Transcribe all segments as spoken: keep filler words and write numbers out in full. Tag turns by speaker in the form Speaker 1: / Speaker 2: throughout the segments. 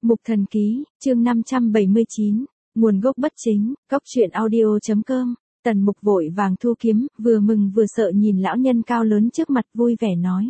Speaker 1: Mục Thần Ký, chương năm trăm bảy mươi chín, nguồn gốc bất chính, góc truyện audio.com, Tần Mục vội vàng thu kiếm, vừa mừng vừa sợ nhìn lão nhân cao lớn trước mặt vui vẻ nói.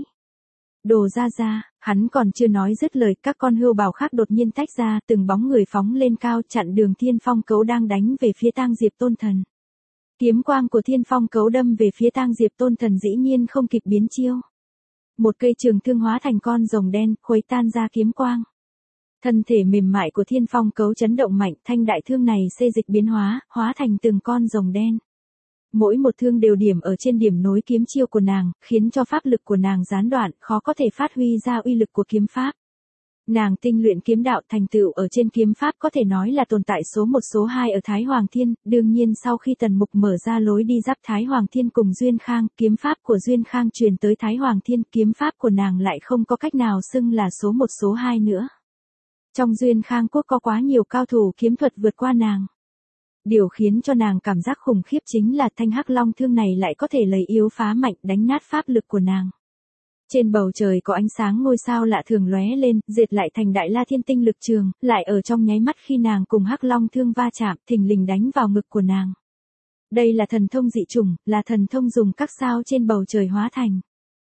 Speaker 1: Đồ ra ra, hắn còn chưa nói dứt lời, các con hươu bào khác đột nhiên tách ra, từng bóng người phóng lên cao chặn đường Thiên Phong Cấu đang đánh về phía Tang Diệp Tôn Thần. Kiếm quang của Thiên Phong Cấu đâm về phía Tang Diệp Tôn Thần dĩ nhiên không kịp biến chiêu. Một cây trường thương hóa thành con rồng đen, khuấy tan ra kiếm quang. Thân thể mềm mại của Thiên Phong Cấu chấn động mạnh, thanh đại thương này xê dịch biến hóa, hóa thành từng con rồng đen. Mỗi một thương đều điểm ở trên điểm nối kiếm chiêu của nàng, khiến cho pháp lực của nàng gián đoạn, khó có thể phát huy ra uy lực của kiếm pháp. Nàng tinh luyện kiếm đạo thành tựu ở trên kiếm pháp có thể nói là tồn tại số một số hai ở Thái Hoàng Thiên, đương nhiên sau khi Tần Mục mở ra lối đi giáp Thái Hoàng Thiên cùng Duyên Khang, kiếm pháp của Duyên Khang truyền tới Thái Hoàng Thiên, kiếm pháp của nàng lại không có cách nào xưng là số một số hai nữa. Trong Duyên Khang quốc có quá nhiều cao thủ kiếm thuật vượt qua nàng. Điều khiến cho nàng cảm giác khủng khiếp chính là thanh hắc long thương này lại có thể lấy yếu phá mạnh đánh nát pháp lực của nàng. Trên bầu trời có ánh sáng ngôi sao lạ thường lóe lên, diệt lại thành đại la thiên tinh lực trường, lại ở trong nháy mắt khi nàng cùng hắc long thương va chạm, thình lình đánh vào ngực của nàng. Đây là thần thông dị chủng, là thần thông dùng các sao trên bầu trời hóa thành.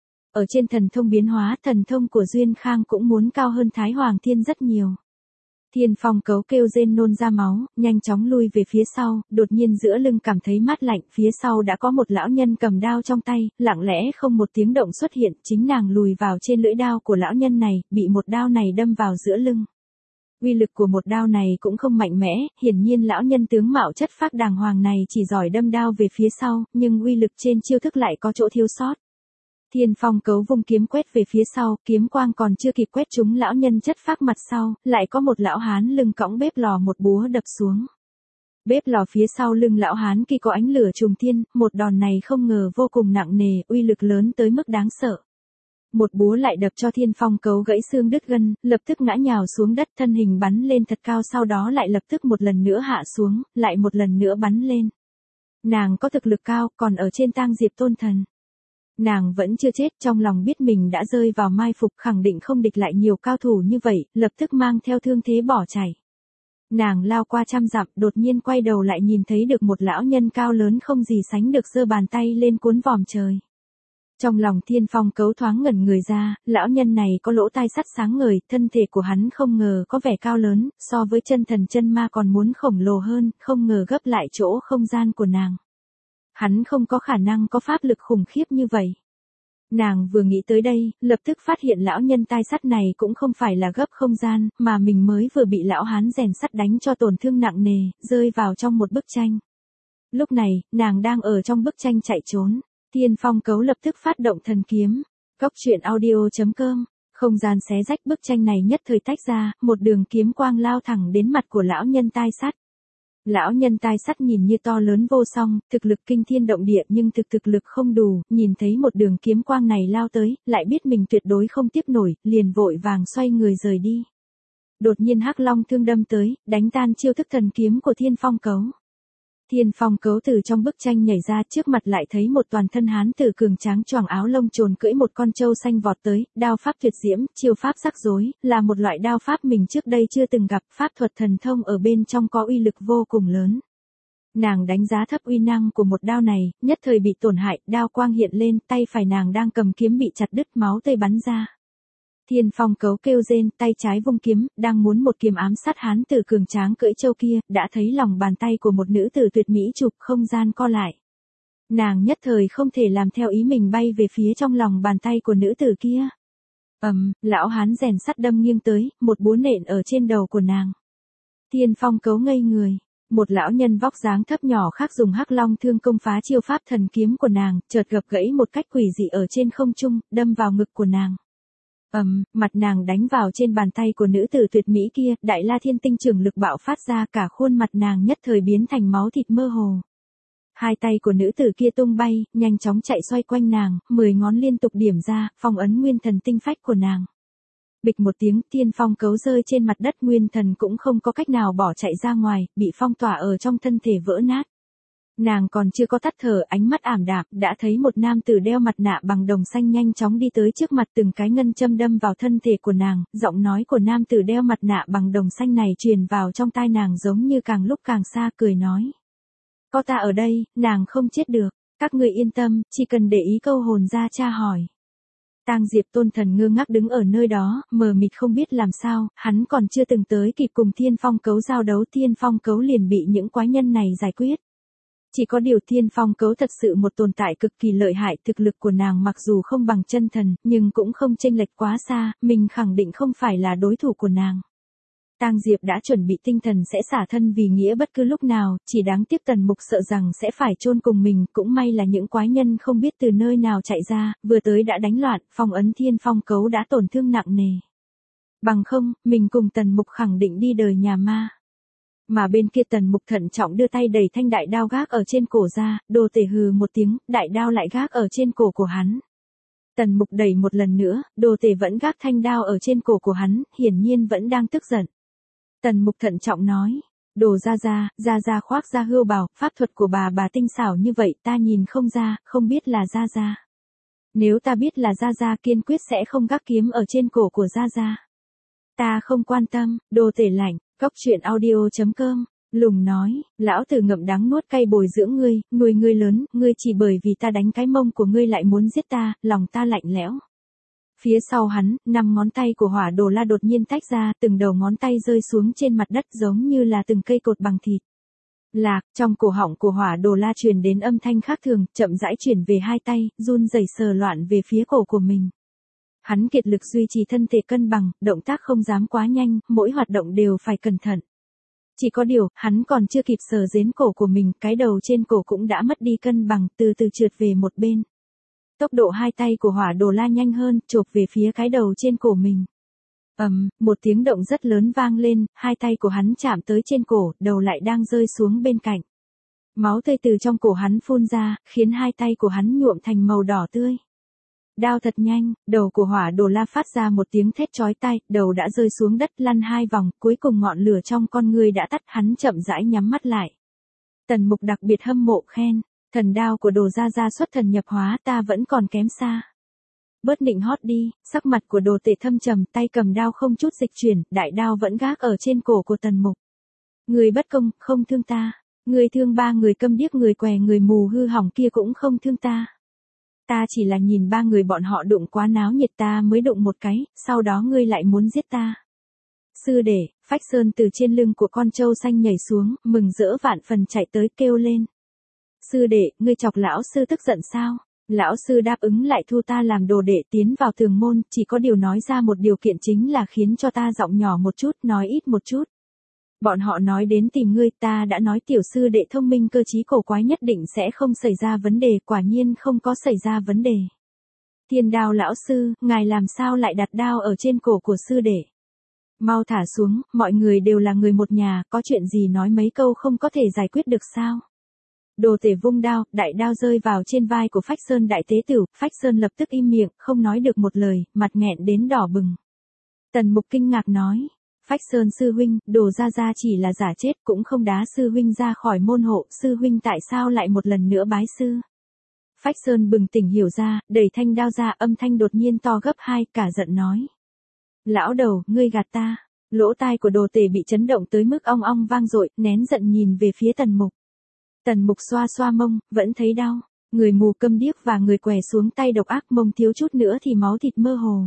Speaker 1: Ở trên thần thông biến hóa, thần thông của Duyên Khang cũng muốn cao hơn Thái Hoàng Thiên rất nhiều. Thiên Phong Cấu kêu rên nôn ra máu, nhanh chóng lui về phía sau, đột nhiên giữa lưng cảm thấy mát lạnh, phía sau đã có một lão nhân cầm đao trong tay, lặng lẽ không một tiếng động xuất hiện, chính nàng lùi vào trên lưỡi đao của lão nhân này, bị một đao này đâm vào giữa lưng. Uy lực của một đao này cũng không mạnh mẽ, hiển nhiên lão nhân tướng mạo chất phác đàng hoàng này chỉ giỏi đâm đao về phía sau, nhưng uy lực trên chiêu thức lại có chỗ thiếu sót. Thiên Phong Cấu vung kiếm quét về phía sau, kiếm quang còn chưa kịp quét trúng lão nhân chất phác mặt sau, lại có một lão hán lưng cõng bếp lò một búa đập xuống. Bếp lò phía sau lưng lão hán kia có ánh lửa trùng thiên, một đòn này không ngờ vô cùng nặng nề, uy lực lớn tới mức đáng sợ. Một búa lại đập cho Thiên Phong Cấu gãy xương đứt gân, lập tức ngã nhào xuống đất, thân hình bắn lên thật cao, sau đó lại lập tức một lần nữa hạ xuống, lại một lần nữa bắn lên. Nàng có thực lực cao, còn ở trên Tang Diệp Tôn Thần. Nàng vẫn chưa chết, trong lòng biết mình đã rơi vào mai phục, khẳng định không địch lại nhiều cao thủ như vậy, lập tức mang theo thương thế bỏ chạy. Nàng lao qua trăm dặm, đột nhiên quay đầu lại nhìn thấy được một lão nhân cao lớn không gì sánh được giơ bàn tay lên cuốn vòm trời. Trong lòng Thiên Phong Cấu thoáng ngẩn người ra, lão nhân này có lỗ tai sắt sáng ngời, thân thể của hắn không ngờ có vẻ cao lớn, so với chân thần chân ma còn muốn khổng lồ hơn, không ngờ gấp lại chỗ không gian của nàng. Hắn không có khả năng có pháp lực khủng khiếp như vậy. Nàng vừa nghĩ tới đây, lập tức phát hiện lão nhân tai sắt này cũng không phải là gấp không gian, mà mình mới vừa bị lão hán rèn sắt đánh cho tổn thương nặng nề, rơi vào trong một bức tranh. Lúc này, nàng đang ở trong bức tranh chạy trốn. Thiên Phong Cấu lập tức phát động thần kiếm. Góc truyện audio.com, không gian xé rách, bức tranh này nhất thời tách ra, một đường kiếm quang lao thẳng đến mặt của lão nhân tai sắt. Lão nhân tai sắt nhìn như to lớn vô song, thực lực kinh thiên động địa nhưng thực thực lực không đủ, nhìn thấy một đường kiếm quang này lao tới, lại biết mình tuyệt đối không tiếp nổi, liền vội vàng xoay người rời đi. Đột nhiên hắc long thương đâm tới, đánh tan chiêu thức thần kiếm của Thiên Phong Cấu. Thiên Phong Cấu từ trong bức tranh nhảy ra, trước mặt lại thấy một toàn thân hán tử cường tráng choàng áo lông trồn cưỡi một con trâu xanh vọt tới, đao pháp tuyệt diễm, chiêu pháp rắc rối, là một loại đao pháp mình trước đây chưa từng gặp, pháp thuật thần thông ở bên trong có uy lực vô cùng lớn. Nàng đánh giá thấp uy năng của một đao này, nhất thời bị tổn hại, đao quang hiện lên, tay phải nàng đang cầm kiếm bị chặt đứt, máu tươi bắn ra. Thiên Phong Cấu kêu rên, tay trái vung kiếm, đang muốn một kiếm ám sát hán tử cường tráng cưỡi trâu kia, đã thấy lòng bàn tay của một nữ tử tuyệt mỹ chụp, không gian co lại. Nàng nhất thời không thể làm theo ý mình, bay về phía trong lòng bàn tay của nữ tử kia. Ầm, um, lão hán rèn sắt đâm nghiêng tới, một búa nện ở trên đầu của nàng. Thiên Phong Cấu ngây người. Một lão nhân vóc dáng thấp nhỏ khác dùng hắc long thương công phá chiêu pháp thần kiếm của nàng, chợt gập gãy một cách quỷ dị ở trên không trung, đâm vào ngực của nàng. Ầm, um, mặt nàng đánh vào trên bàn tay của nữ tử tuyệt mỹ kia, đại la thiên tinh trường lực bạo phát ra, cả khuôn mặt nàng nhất thời biến thành máu thịt mơ hồ. Hai tay của nữ tử kia tung bay, nhanh chóng chạy xoay quanh nàng, mười ngón liên tục điểm ra, phong ấn nguyên thần tinh phách của nàng. Bịch một tiếng, Thiên Phong Cấu rơi trên mặt đất, nguyên thần cũng không có cách nào bỏ chạy ra ngoài, bị phong tỏa ở trong thân thể vỡ nát. Nàng còn chưa có tắt thở, ánh mắt ảm đạm, đã thấy một nam tử đeo mặt nạ bằng đồng xanh nhanh chóng đi tới trước mặt, từng cái ngân châm đâm vào thân thể của nàng, giọng nói của nam tử đeo mặt nạ bằng đồng xanh này truyền vào trong tai nàng giống như càng lúc càng xa, cười nói. Có ta ở đây, nàng không chết được, các ngươi yên tâm, chỉ cần để ý câu hồn ra tra hỏi. Tang Diệp Tôn Thần ngơ ngác đứng ở nơi đó, mờ mịt không biết làm sao, hắn còn chưa từng tới kịp cùng Thiên Phong Cấu giao đấu, Thiên Phong Cấu liền bị những quái nhân này giải quyết. Chỉ có điều Thiên Phong Cấu thật sự một tồn tại cực kỳ lợi hại, thực lực của nàng mặc dù không bằng chân thần, nhưng cũng không chênh lệch quá xa, mình khẳng định không phải là đối thủ của nàng. Tang Diệp đã chuẩn bị tinh thần sẽ xả thân vì nghĩa bất cứ lúc nào, chỉ đáng tiếc Tần Mục sợ rằng sẽ phải chôn cùng mình, cũng may là những quái nhân không biết từ nơi nào chạy ra, vừa tới đã đánh loạn, phong ấn Thiên Phong Cấu đã tổn thương nặng nề. Bằng không, mình cùng Tần Mục khẳng định đi đời nhà ma. Mà bên kia Tần Mục thận trọng đưa tay đẩy thanh đại đao gác ở trên cổ ra, Đồ Tể hừ một tiếng, đại đao lại gác ở trên cổ của hắn. Tần Mục đẩy một lần nữa, Đồ Tể vẫn gác thanh đao ở trên cổ của hắn, hiển nhiên vẫn đang tức giận. Tần Mục thận trọng nói, Đồ gia gia, gia gia khoác ra hươu bào, pháp thuật của bà bà tinh xảo như vậy ta nhìn không ra, không biết là gia gia. Nếu ta biết là gia gia kiên quyết sẽ không gác kiếm ở trên cổ của gia gia. Ta không quan tâm, Đồ Tể lạnh, cóc truyện audio chấm com, lùng nói, lão tử ngậm đắng nuốt cay bồi dưỡng ngươi, nuôi ngươi lớn, ngươi chỉ bởi vì ta đánh cái mông của ngươi lại muốn giết ta, lòng ta lạnh lẽo. Phía sau hắn, năm ngón tay của Hỏa Đồ La đột nhiên tách ra, từng đầu ngón tay rơi xuống trên mặt đất giống như là từng cây cột bằng thịt. Lạc, trong cổ họng của Hỏa Đồ La truyền đến âm thanh khác thường, chậm rãi chuyển về hai tay, run rẩy sờ loạn về phía cổ của mình. Hắn kiệt lực duy trì thân thể cân bằng, động tác không dám quá nhanh, mỗi hoạt động đều phải cẩn thận. Chỉ có điều, hắn còn chưa kịp sờ đến cổ của mình, cái đầu trên cổ cũng đã mất đi cân bằng, từ từ trượt về một bên. Tốc độ hai tay của Hỏa Đồ La nhanh hơn, chộp về phía cái đầu trên cổ mình. Ầm, um, một tiếng động rất lớn vang lên, hai tay của hắn chạm tới trên cổ, đầu lại đang rơi xuống bên cạnh. Máu tươi từ trong cổ hắn phun ra, khiến hai tay của hắn nhuộm thành màu đỏ tươi. Đao thật nhanh, đầu của Hỏa Đồ La phát ra một tiếng thét chói tai, đầu đã rơi xuống đất lăn hai vòng, cuối cùng ngọn lửa trong con người đã tắt, hắn chậm rãi nhắm mắt lại. Tần Mục đặc biệt hâm mộ khen, thần đao của Đồ gia gia xuất thần nhập hóa, ta vẫn còn kém xa. Bớt nịnh hót đi, sắc mặt của Đồ Tể thâm trầm, tay cầm đao không chút dịch chuyển, đại đao vẫn gác ở trên cổ của Tần Mục. Người bất công, không thương ta, người thương ba người câm điếc, người què, người mù hư hỏng kia cũng không thương ta. Ta chỉ là nhìn ba người bọn họ đụng quá náo nhiệt ta mới đụng một cái, sau đó ngươi lại muốn giết ta. Sư đệ, Phách Sơn từ trên lưng của con trâu xanh nhảy xuống, mừng rỡ vạn phần chạy tới kêu lên. Sư đệ, ngươi chọc lão sư tức giận sao? Lão sư đáp ứng lại thu ta làm đồ đệ tiến vào tường môn, chỉ có điều nói ra một điều kiện chính là khiến cho ta giọng nhỏ một chút, nói ít một chút. Bọn họ nói đến tìm ngươi, ta đã nói tiểu sư đệ thông minh cơ trí cổ quái nhất định sẽ không xảy ra vấn đề, quả nhiên không có xảy ra vấn đề. Thiên Đao lão sư, ngài làm sao lại đặt đao ở trên cổ của sư đệ? Mau thả xuống, mọi người đều là người một nhà, có chuyện gì nói mấy câu không có thể giải quyết được sao? Đồ Tể vung đao, đại đao rơi vào trên vai của Phách Sơn đại tế tử, Phách Sơn lập tức im miệng, không nói được một lời, mặt nghẹn đến đỏ bừng. Tần Mục kinh ngạc nói, Phách Sơn sư huynh, Đồ gia gia chỉ là giả chết cũng không đá sư huynh ra khỏi môn hộ, sư huynh tại sao lại một lần nữa bái sư? Phách Sơn bừng tỉnh hiểu ra, đẩy thanh đao ra, âm thanh đột nhiên to gấp hai, cả giận nói. Lão đầu, ngươi gạt ta. Lỗ tai của Đồ Tể bị chấn động tới mức ong ong vang dội, nén giận nhìn về phía Tần Mục. Tần Mục xoa xoa mông, vẫn thấy đau. Người mù câm điếc và người què xuống tay độc ác, mông thiếu chút nữa thì máu thịt mơ hồ.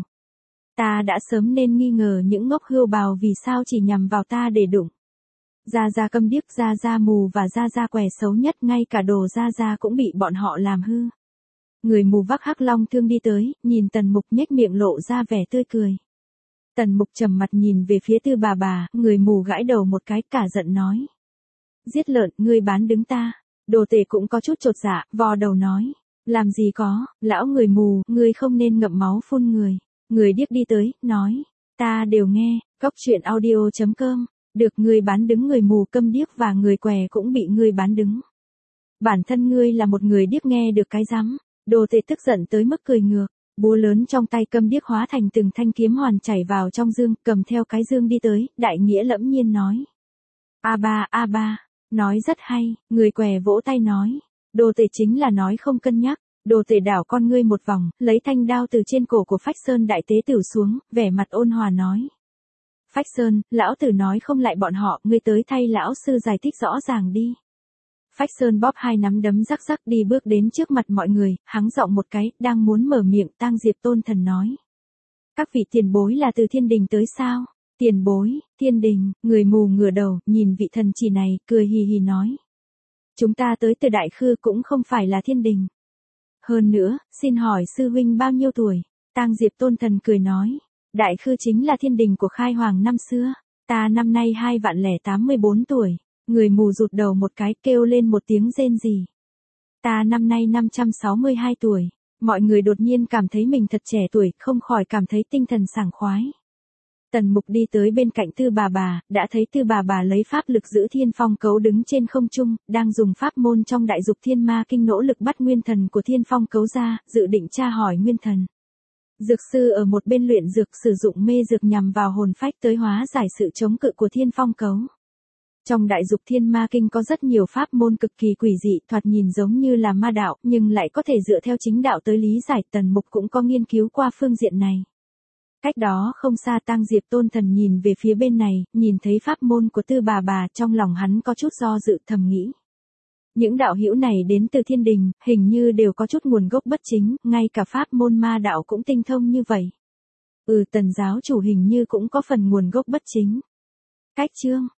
Speaker 1: Ta đã sớm nên nghi ngờ những ngốc hươu bào vì sao chỉ nhằm vào ta để đụng. Gia Gia câm điếc, Gia Gia mù và Gia Gia què xấu nhất, ngay cả Đồ Gia Gia cũng bị bọn họ làm hư. Người mù vác hắc long thương đi tới, nhìn Tần Mục nhếch miệng lộ ra vẻ tươi cười. Tần Mục trầm mặt nhìn về phía Tư bà bà, người mù gãi đầu một cái, cả giận nói. Giết lợn, ngươi bán đứng ta. Đồ Tể cũng có chút chột dạ, vò đầu nói. Làm gì có, lão người mù, ngươi không nên ngậm máu phun người. Người điếc đi tới, nói. Ta đều nghe, cóc truyện audio chấm com. Được ngươi bán đứng, người mù câm điếc và người què cũng bị ngươi bán đứng. Bản thân ngươi là một người điếc nghe được cái rắm. Đồ Tể tức giận tới mức cười ngược. Búa lớn trong tay câm điếc hóa thành từng thanh kiếm hoàn chảy vào trong dương, cầm theo cái dương đi tới, đại nghĩa lẫm nhiên nói. A ba, A ba, Nói rất hay, người què vỗ tay nói. Đồ tể chính là nói không cân nhắc. Đồ tể đảo con ngươi một vòng, lấy thanh đao từ trên cổ của Phách Sơn đại tế tử xuống, vẻ mặt ôn hòa nói. Phách Sơn, lão tử nói không lại bọn họ, ngươi tới thay lão sư giải thích rõ ràng đi. Phách Sơn bóp hai nắm đấm rắc rắc đi bước đến trước mặt mọi người, hắng giọng một cái, đang muốn mở miệng, Tang Diệp Tôn Thần nói. Các vị tiền bối là từ thiên đình tới sao? Tiền bối, thiên đình, người mù ngửa đầu, nhìn vị thần chỉ này, cười hì hì nói. Chúng ta tới từ Đại Khư cũng không phải là thiên đình. Hơn nữa, xin hỏi sư huynh bao nhiêu tuổi? Tang Diệp Tôn Thần cười nói. Đại Khư chính là thiên đình của Khai Hoàng năm xưa. Ta năm nay hai vạn lẻ tám mươi bốn tuổi. Người mù rụt đầu một cái kêu lên một tiếng rên rỉ. Ta năm nay năm trăm sáu mươi hai tuổi. Mọi người đột nhiên cảm thấy mình thật trẻ tuổi, không khỏi cảm thấy tinh thần sảng khoái. Tần Mục đi tới bên cạnh Tư Bà Bà, đã thấy Tư Bà Bà lấy pháp lực giữ thiên phong cấu đứng trên không trung, đang dùng pháp môn trong đại dục thiên ma kinh nỗ lực bắt nguyên thần của thiên phong cấu ra, dự định tra hỏi nguyên thần. Dược sư ở một bên luyện dược sử dụng mê dược nhằm vào hồn phách tới hóa giải sự chống cự của thiên phong cấu. Trong đại dục thiên ma kinh có rất nhiều pháp môn cực kỳ quỷ dị, thoạt nhìn giống như là ma đạo, nhưng lại có thể dựa theo chính đạo tới lý giải. Tần Mục cũng có nghiên cứu qua phương diện này. Cách đó không xa Tang Diệp Tôn Thần nhìn về phía bên này, nhìn thấy pháp môn của Tư Bà Bà, trong lòng hắn có chút do dự, thầm nghĩ. Những đạo hữu này đến từ thiên đình, hình như đều có chút nguồn gốc bất chính, ngay cả pháp môn ma đạo cũng tinh thông như vậy. Ừ, Tần giáo chủ hình như cũng có phần nguồn gốc bất chính. Cách chương